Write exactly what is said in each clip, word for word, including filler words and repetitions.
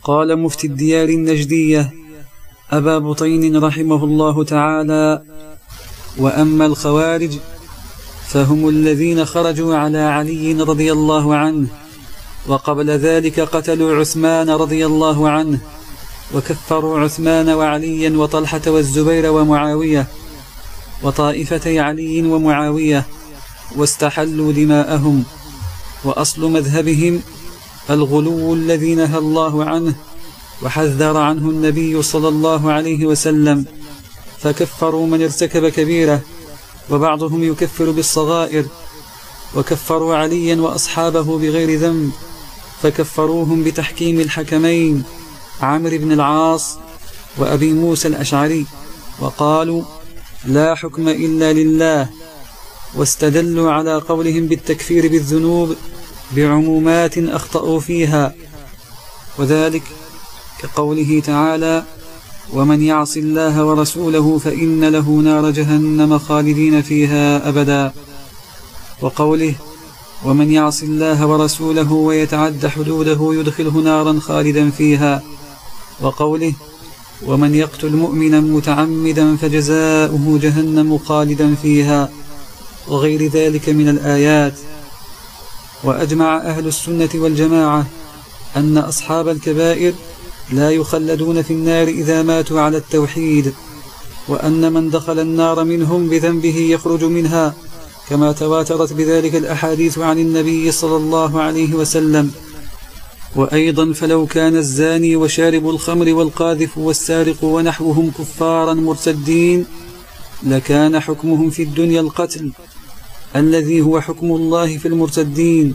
قال مفتي الديار النجدية أبا بطين رحمه الله تعالى: وأما الخوارج فهم الذين خرجوا على علي رضي الله عنه، وقبل ذلك قتلوا عثمان رضي الله عنه، وكفروا عثمان وعليا وطلحة والزبير ومعاوية وطائفتي علي ومعاوية، واستحلوا دماءهم. وأصل مذهبهم الغلو الذي نهى الله عنه وحذر عنه النبي صلى الله عليه وسلم، فكفروا من ارتكب كبيرة، وبعضهم يكفر بالصغائر، وكفروا عليا وأصحابه بغير ذنب، فكفروهم بتحكيم الحكمين عمرو بن العاص وأبي موسى الأشعري، وقالوا لا حكم إلا لله، واستدلوا على قولهم بالتكفير بالذنوب بعمومات أخطأوا فيها، وذلك كقوله تعالى: ومن يعص الله ورسوله فإن له نار جهنم خالدين فيها أبدا، وقوله: ومن يعص الله ورسوله ويتعد حدوده يدخله نارا خالدا فيها، وقوله: ومن يقتل مؤمنا متعمدا فجزاؤه جهنم خالدا فيها، وغير ذلك من الآيات. وأجمع أهل السنة والجماعة أن أصحاب الكبائر لا يخلدون في النار إذا ماتوا على التوحيد، وأن من دخل النار منهم بذنبه يخرج منها، كما تواترت بذلك الأحاديث عن النبي صلى الله عليه وسلم. وأيضا فلو كان الزاني وشارب الخمر والقاذف والسارق ونحوهم كفارا مرتدين لكان حكمهم في الدنيا القتل الذي هو حكم الله في المرتدين،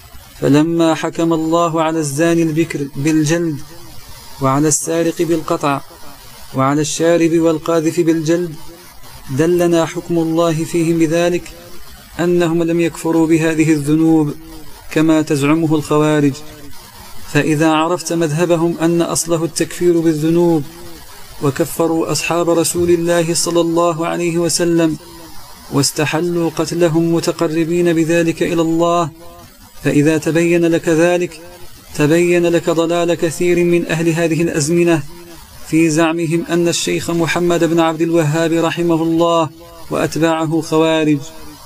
فلما حكم الله على الزاني البكر بالجلد، وعلى السارق بالقطع، وعلى الشارب والقاذف بالجلد، دلنا حكم الله فيهم بذلك أنهم لم يكفروا بهذه الذنوب كما تزعمه الخوارج. فإذا عرفت مذهبهم أن أصله التكفير بالذنوب، وكفروا أصحاب رسول الله صلى الله عليه وسلم واستحلوا قتلهم متقربين بذلك إلى الله، فإذا تبين لك ذلك تبين لك ضلال كثير من أهل هذه الأزمنة في زعمهم أن الشيخ محمد بن عبد الوهاب رحمه الله وأتباعه خوارج.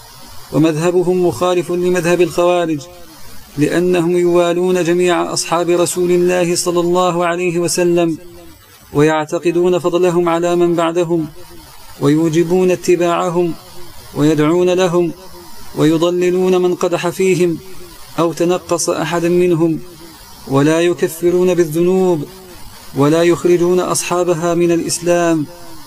ومذهبهم مخالف لمذهب الخوارج، لأنهم يوالون جميع أصحاب رسول الله صلى الله عليه وسلم، ويعتقدون فضلهم على من بعدهم، ويوجبون اتباعهم، ويدعون لهم، ويضللون من قدح فيهم أو تنقص أحدا منهم، ولا يكفرون بالذنوب، ولا يخرجون أصحابها من الإسلام،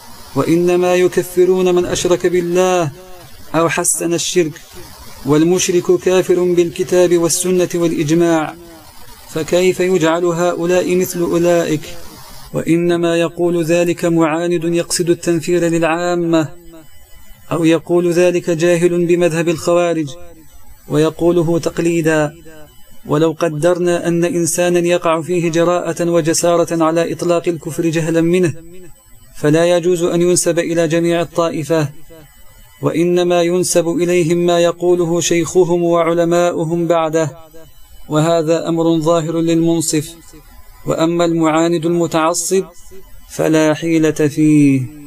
وإنما يكفرون من أشرك بالله أو حسن الشرك، والمشرك كافر بالكتاب والسنة والإجماع، فكيف يجعل هؤلاء مثل أولئك؟ وإنما يقول ذلك معاند يقصد التنفير للعامة، أو يقول ذلك جاهل بمذهب الخوارج ويقوله تقليدا. ولو قدرنا أن إنسانا يقع فيه جراءة وجسارة على إطلاق الكفر جهلا منه، فلا يجوز أن ينسب إلى جميع الطائفة، وإنما ينسب إليهم ما يقوله شيخهم وعلماؤهم بعده، وهذا أمر ظاهر للمنصف. وأما المعاند المتعصب فلا حيلة فيه.